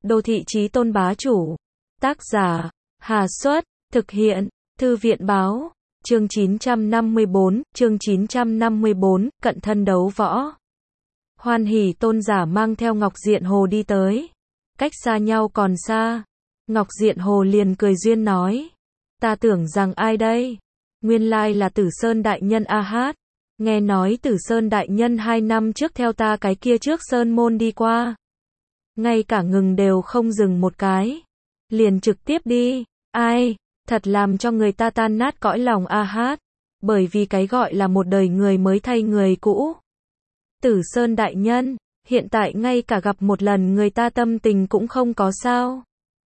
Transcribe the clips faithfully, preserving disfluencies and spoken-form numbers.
Đô thị chí tôn bá chủ. Tác giả, Hà Xuất, thực hiện, Thư viện báo, chương chín trăm năm mươi bốn, chương chín trăm năm mươi bốn, cận thân đấu võ. Hoan Hỷ tôn giả mang theo Ngọc Diện Hồ đi tới. Cách xa nhau còn xa. Ngọc Diện Hồ liền cười duyên nói. Ta tưởng rằng ai đây? Nguyên lai là Tử Sơn Đại Nhân A Hát. Nghe nói Tử Sơn Đại Nhân hai năm trước theo ta cái kia trước Sơn Môn đi qua. Ngay cả ngừng đều không dừng một cái. Liền trực tiếp đi. Ai? Thật làm cho người ta tan nát cõi lòng A Hát. Bởi vì cái gọi là một đời người mới thay người cũ. Tử Sơn Đại Nhân, hiện tại ngay cả gặp một lần người ta tâm tình cũng không có sao.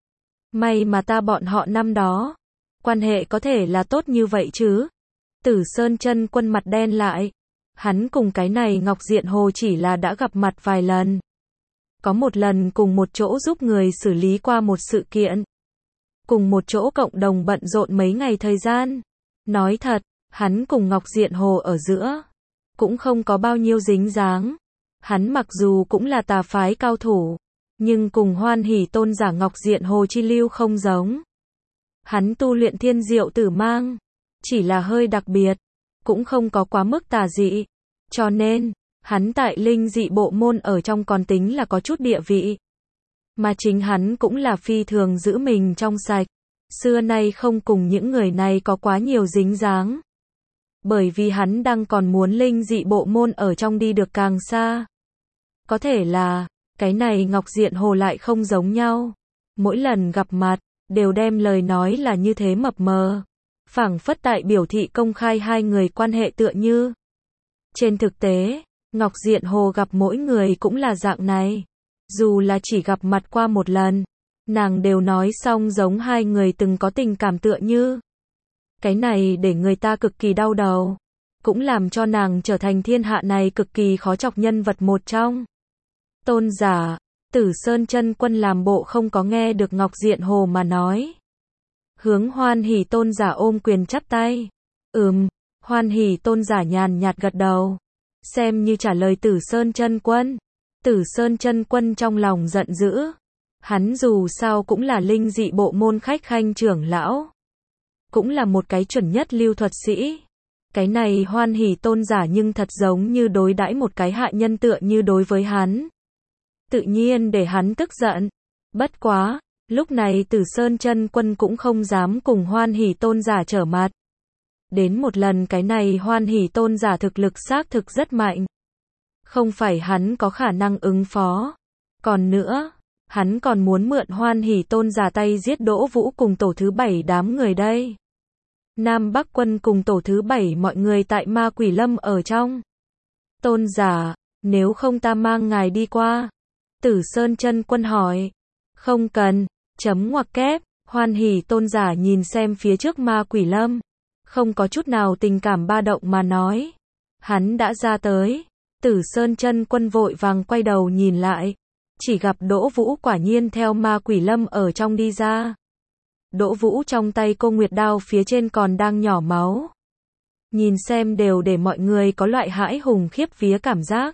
May mà ta bọn họ năm đó. Quan hệ có thể là tốt như vậy chứ. Tử Sơn Chân Quân mặt đen lại. Hắn cùng cái này Ngọc Diện Hồ chỉ là đã gặp mặt vài lần. Có một lần cùng một chỗ giúp người xử lý qua một sự kiện. Cùng một chỗ cộng đồng bận rộn mấy ngày thời gian. Nói thật, hắn cùng Ngọc Diện Hồ ở giữa cũng không có bao nhiêu dính dáng. Hắn mặc dù cũng là tà phái cao thủ, nhưng cùng Hoan Hỷ tôn giả Ngọc Diện Hồ chi lưu không giống. Hắn tu luyện thiên diệu tử mang, chỉ là hơi đặc biệt, cũng không có quá mức tà dị. Cho nên, hắn tại linh dị bộ môn ở trong còn tính là có chút địa vị. Mà chính hắn cũng là phi thường giữ mình trong sạch. Xưa nay không cùng những người này có quá nhiều dính dáng. Bởi vì hắn đang còn muốn linh dị bộ môn ở trong đi được càng xa. Có thể là, cái này Ngọc Diện Hồ lại không giống nhau. Mỗi lần gặp mặt, đều đem lời nói là như thế mập mờ. Phảng phất tại biểu thị công khai hai người quan hệ tựa như. Trên thực tế, Ngọc Diện Hồ gặp mỗi người cũng là dạng này. Dù là chỉ gặp mặt qua một lần, nàng đều nói xong giống hai người từng có tình cảm tựa như. Cái này để người ta cực kỳ đau đầu. Cũng làm cho nàng trở thành thiên hạ này cực kỳ khó chọc nhân vật một trong. Tôn giả, Tử Sơn Chân Quân làm bộ không có nghe được Ngọc Diện Hồ mà nói. Hướng Hoan Hỷ tôn giả ôm quyền chắp tay. Ừm, Hoan Hỷ tôn giả nhàn nhạt gật đầu. Xem như trả lời Tử Sơn Chân Quân. Tử Sơn Chân Quân trong lòng giận dữ. Hắn dù sao cũng là linh dị bộ môn khách khanh trưởng lão. Cũng là một cái chuẩn nhất lưu thuật sĩ. Cái này Hoan Hỷ tôn giả nhưng thật giống như đối đãi một cái hạ nhân tựa như đối với hắn. Tự nhiên để hắn tức giận. Bất quá, lúc này Tử Sơn Chân Quân cũng không dám cùng Hoan Hỷ tôn giả trở mặt. Đến một lần cái này Hoan Hỷ tôn giả thực lực xác thực rất mạnh. Không phải hắn có khả năng ứng phó. Còn nữa, hắn còn muốn mượn Hoan Hỷ tôn giả tay giết Đỗ Vũ cùng tổ thứ bảy đám người đây. Nam Bắc Quân cùng tổ thứ bảy mọi người tại Ma Quỷ Lâm ở trong. Tôn giả, nếu không ta mang ngài đi qua. Tử Sơn Chân Quân hỏi. Không cần, chấm ngoặc kép. Hoan Hỷ tôn giả nhìn xem phía trước Ma Quỷ Lâm. Không có chút nào tình cảm ba động mà nói. Hắn đã ra tới. Tử Sơn Chân Quân vội vàng quay đầu nhìn lại. Chỉ gặp Đỗ Vũ quả nhiên theo Ma Quỷ Lâm ở trong đi ra. Đỗ Vũ trong tay Cô Nguyệt đao phía trên còn đang nhỏ máu. Nhìn xem đều để mọi người có loại hãi hùng khiếp vía cảm giác.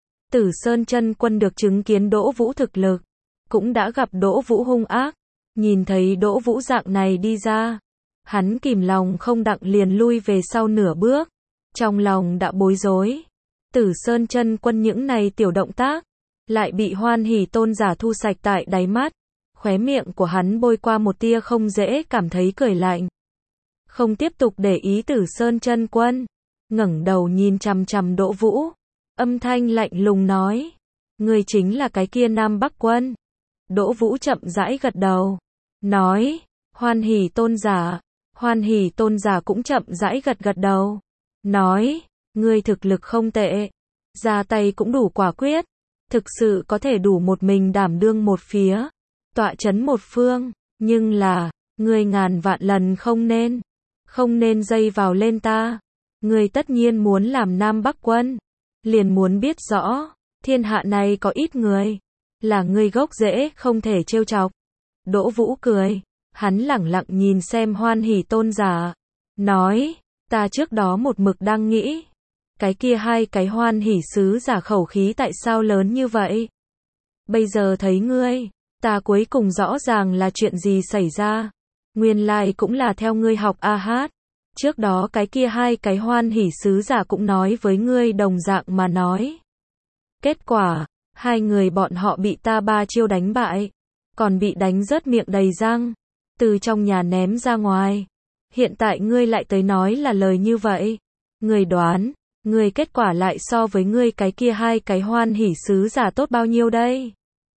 Tử Sơn Chân Quân được chứng kiến Đỗ Vũ thực lực. Cũng đã gặp Đỗ Vũ hung ác. Nhìn thấy Đỗ Vũ dạng này đi ra. Hắn kìm lòng không đặng liền lui về sau nửa bước. Trong lòng đã bối rối. Tử Sơn Chân Quân những này tiểu động tác. Lại bị Hoan Hỷ tôn giả thu sạch tại đáy mắt. Khóe miệng của hắn bôi qua một tia không dễ cảm thấy cười lạnh. Không tiếp tục để ý Tử Sơn Chân Quân. Ngẩng đầu nhìn chằm chằm Đỗ Vũ. Âm thanh lạnh lùng nói. Người chính là cái kia Nam Bắc Quân. Đỗ Vũ chậm rãi gật đầu. Nói. Hoan Hỷ tôn giả. Hoan Hỷ tôn giả cũng chậm rãi gật gật đầu. Nói. Ngươi thực lực không tệ. Ra tay cũng đủ quả quyết. Thực sự có thể đủ một mình đảm đương một phía. Tọa chấn một phương. Nhưng là, ngươi ngàn vạn lần không nên. Không nên dây vào lên ta. Ngươi tất nhiên muốn làm Nam Bắc Quân. Liền muốn biết rõ. Thiên hạ này có ít người. Là ngươi gốc rễ không thể trêu chọc. Đỗ Vũ cười. Hắn lẳng lặng nhìn xem Hoan Hỷ tôn giả. Nói. Ta trước đó một mực đang nghĩ. Cái kia hai cái Hoan Hỷ sứ giả khẩu khí tại sao lớn như vậy? Bây giờ thấy ngươi, Ta cuối cùng rõ ràng là chuyện gì xảy ra. Nguyên lai cũng là theo ngươi học a hát. Trước đó cái kia hai cái hoan hỷ sứ giả cũng nói với ngươi đồng dạng mà nói. Kết quả, hai người bọn họ bị ta ba chiêu đánh bại. Còn bị đánh rớt miệng đầy răng. Từ trong nhà ném ra ngoài. Hiện tại ngươi lại tới nói là lời như vậy. Ngươi đoán, ngươi kết quả lại so với ngươi cái kia hai cái hoan hỷ sứ giả tốt bao nhiêu đây?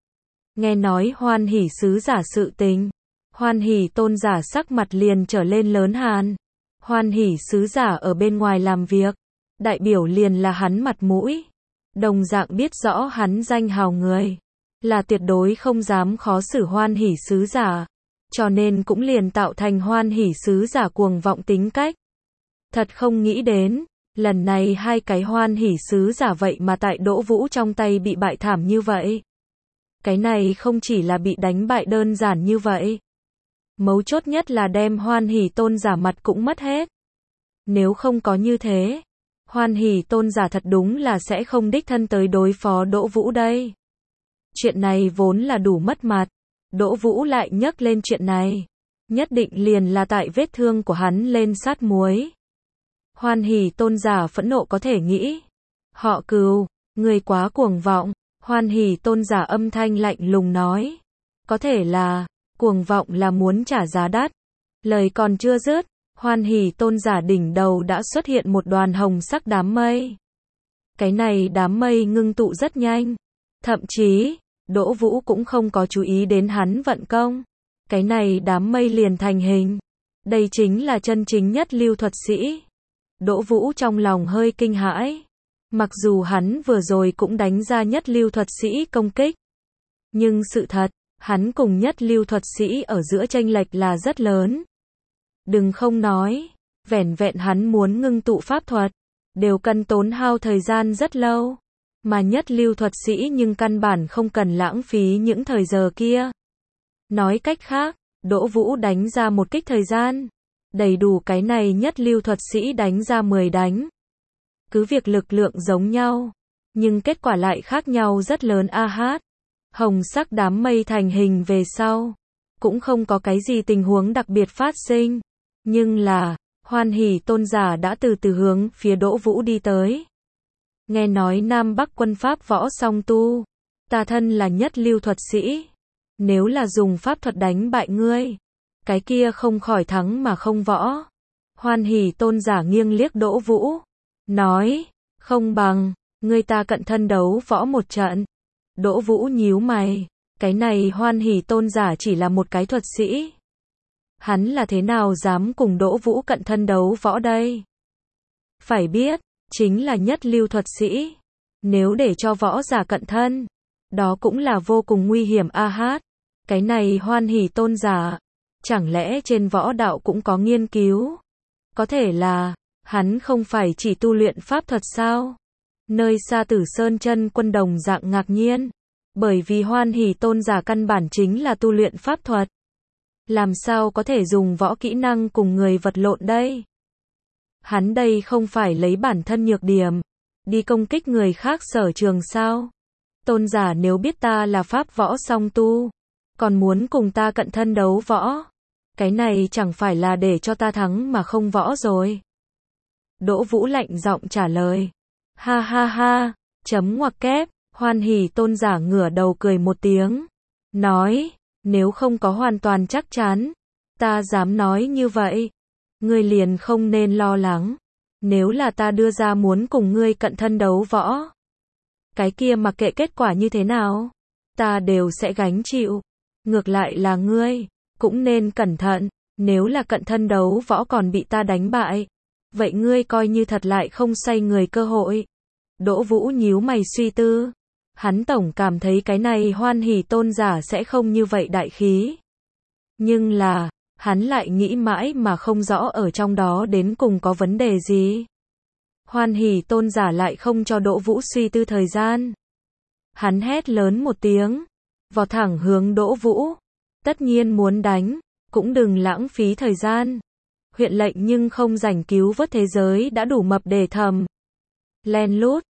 Nghe nói hoan hỷ sứ giả sự tình. Hoan hỷ tôn giả sắc mặt liền trở lên lớn hàn. Hoan hỷ sứ giả ở bên ngoài làm việc. Đại biểu liền là hắn mặt mũi. Đồng dạng biết rõ hắn danh hào người. Là tuyệt đối không dám khó xử hoan hỷ sứ giả. Cho nên cũng liền tạo thành hoan hỷ sứ giả cuồng vọng tính cách. Thật không nghĩ đến, lần này hai cái hoan hỷ sứ giả vậy mà tại Đỗ Vũ trong tay bị bại thảm như vậy. Cái này không chỉ là bị đánh bại đơn giản như vậy. Mấu chốt nhất là đem hoan hỷ tôn giả mặt cũng mất hết. Nếu không có như thế, hoan hỷ tôn giả thật đúng là sẽ không đích thân tới đối phó Đỗ Vũ đây. Chuyện này vốn là đủ mất mặt. Đỗ Vũ lại nhắc lên chuyện này. Nhất định liền là tại vết thương của hắn lên sát muối. Hoan hỷ tôn giả phẫn nộ có thể nghĩ. Họ Cừu, người quá cuồng vọng. Hoan hỷ tôn giả âm thanh lạnh lùng nói. Có thể là, cuồng vọng là muốn trả giá đắt. Lời còn chưa dứt, hoan hỷ tôn giả đỉnh đầu đã xuất hiện một đoàn hồng sắc đám mây. Cái này đám mây ngưng tụ rất nhanh. Thậm chí, Đỗ Vũ cũng không có chú ý đến hắn vận công. Cái này đám mây liền thành hình. Đây chính là chân chính nhất lưu thuật sĩ. Đỗ Vũ trong lòng hơi kinh hãi. Mặc dù hắn vừa rồi cũng đánh ra nhất lưu thuật sĩ công kích. Nhưng sự thật, hắn cùng nhất lưu thuật sĩ ở giữa chênh lệch là rất lớn. Đừng không nói, vẻn vẹn hắn muốn ngưng tụ pháp thuật, đều cần tốn hao thời gian rất lâu. Mà nhất lưu thuật sĩ nhưng căn bản không cần lãng phí những thời giờ kia. Nói cách khác, Đỗ Vũ đánh ra một kích thời gian. Đầy đủ cái này nhất lưu thuật sĩ đánh ra mười đánh. Cứ việc lực lượng giống nhau, nhưng kết quả lại khác nhau rất lớn a hát. Hồng sắc đám mây thành hình về sau. Cũng không có cái gì tình huống đặc biệt phát sinh. Nhưng là, hoan hỷ tôn giả đã từ từ hướng phía Đỗ Vũ đi tới. Nghe nói Nam Bắc quân pháp võ song tu. Ta thân là nhất lưu thuật sĩ. Nếu là dùng pháp thuật đánh bại ngươi, cái kia không khỏi thắng mà không võ. Hoan hỷ tôn giả nghiêng liếc Đỗ Vũ. Nói, không bằng, ngươi ta cận thân đấu võ một trận. Đỗ Vũ nhíu mày. Cái này hoan hỷ tôn giả chỉ là một cái thuật sĩ. Hắn là thế nào dám cùng Đỗ Vũ cận thân đấu võ đây? Phải biết, chính là nhất lưu thuật sĩ. Nếu để cho võ giả cận thân, đó cũng là vô cùng nguy hiểm a hát. Cái này hoan hỷ tôn giả, chẳng lẽ trên võ đạo cũng có nghiên cứu? Có thể là, hắn không phải chỉ tu luyện pháp thuật sao? Nơi xa Tử Sơn chân quân đồng dạng ngạc nhiên. Bởi vì hoan hỷ tôn giả căn bản chính là tu luyện pháp thuật. Làm sao có thể dùng võ kỹ năng cùng người vật lộn đây? Hắn đây không phải lấy bản thân nhược điểm, đi công kích người khác sở trường sao? Tôn giả nếu biết ta là pháp võ song tu, còn muốn cùng ta cận thân đấu võ, cái này chẳng phải là để cho ta thắng mà không võ rồi. Đỗ Vũ lạnh giọng trả lời. Ha ha ha, chấm ngoặc kép, hoan hỷ tôn giả ngửa đầu cười một tiếng. Nói, nếu không có hoàn toàn chắc chắn, ta dám nói như vậy. Ngươi liền không nên lo lắng. Nếu là ta đưa ra muốn cùng ngươi cận thân đấu võ, cái kia mặc kệ kết quả như thế nào, ta đều sẽ gánh chịu. Ngược lại là ngươi, cũng nên cẩn thận. Nếu là cận thân đấu võ còn bị ta đánh bại, vậy ngươi coi như thật lại không xoay người cơ hội. Đỗ Vũ nhíu mày suy tư. Hắn tổng cảm thấy cái này hoan hỷ tôn giả sẽ không như vậy đại khí. Nhưng là, hắn lại nghĩ mãi mà không rõ ở trong đó đến cùng có vấn đề gì. Hoan hỷ tôn giả lại không cho Đỗ Vũ suy tư thời gian. Hắn hét lớn một tiếng, vọt thẳng hướng Đỗ Vũ. Tất nhiên muốn đánh, cũng đừng lãng phí thời gian. Huyện lệnh nhưng không rảnh cứu vớt thế giới đã đủ mập để thầm. Len lút,